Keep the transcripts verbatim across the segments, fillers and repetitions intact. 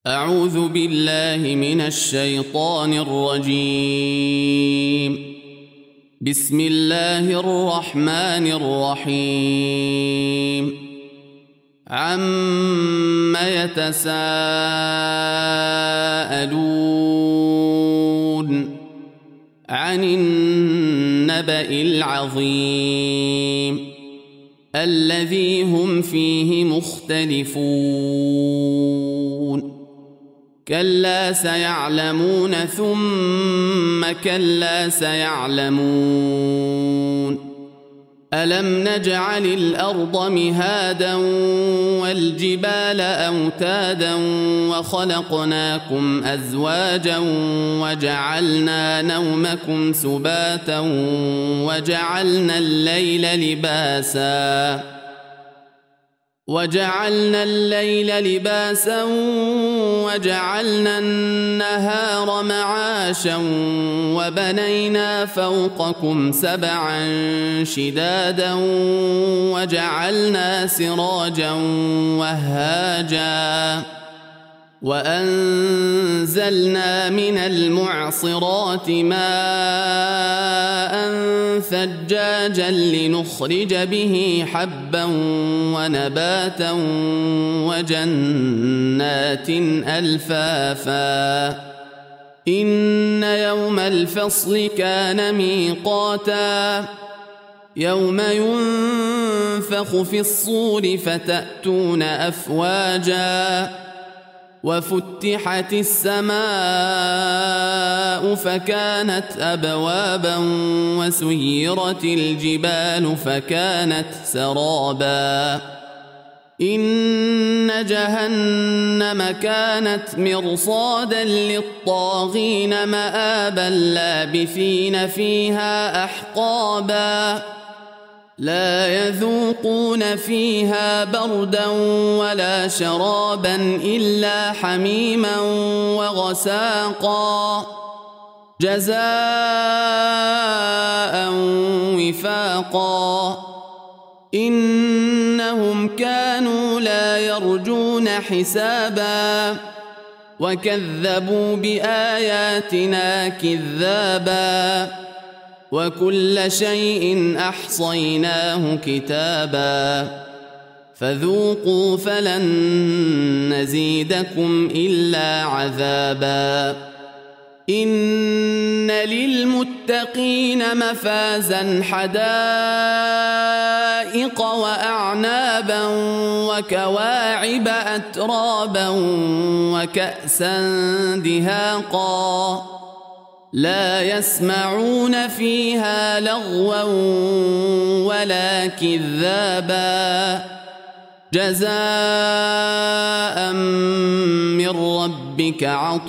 أعوذ بالله من الشيطان الرجيم. بسم الله الرحمن الرحيم. عَمَّ يتساءلون عن النبأ العظيم الذي هم فيه مختلفون كلا سيعلمون ثم كلا سيعلمون ألم نجعل الأرض مهادا والجبال أوتادا وخلقناكم أزواجا وجعلنا نومكم سباتا وجعلنا الليل لباسا وجعلنا الليل لباسا وجعلنا النهار معاشا وبنينا فوقكم سبعا شدادا وجعلنا سراجا وهاجا وأنزلنا من المعصرات ماء ثجاجا لنخرج به حبا ونباتا وجنات ألفافا إن يوم الفصل كان ميقاتا يوم ينفخ في الصور فتأتون أفواجا وفتحت السماء فكانت أبوابا وسيرت الجبال فكانت سرابا إن جهنم كانت مرصادا للطاغين مآبا لابثين فيها أحقابا لا يذوقون فيها بردا ولا شرابا إلا حميما وغساقا جزاء وفاقا إنهم كانوا لا يرجون حسابا وكذبوا بآياتنا كذابا وكل شيء أحصيناه كتابا فذوقوا فلن نزيدكم إلا عذابا إن للمتقين مفازا حدائق وأعنابا وكواعب أترابا وكأسا دهاقا لا يسمعون فيها لغوا ولا كذابا جزاء من ربك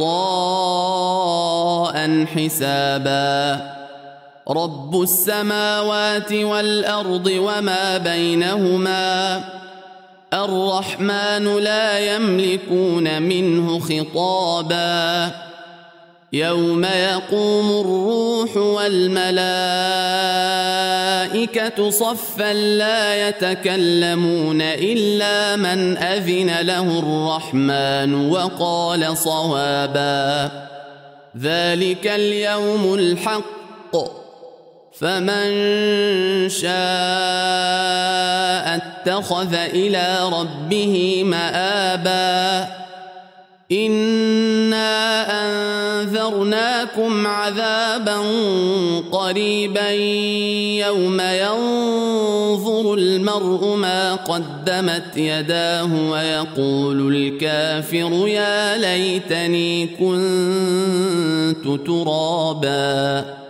عطاء حسابا رب السماوات والأرض وما بينهما الرحمن لا يملكون منه خطابا يوم يقوم الروح والملائكة صفا لا يتكلمون إلا من أذن له الرحمن وقال صوابا ذلك اليوم الحق فمن شاء اتخذ إلى ربه مآبا إنا أنذرناكم عذابا قريبا يوم ينظر المرء ما قدمت يداه ويقول الكافر يا ليتني كنت ترابا.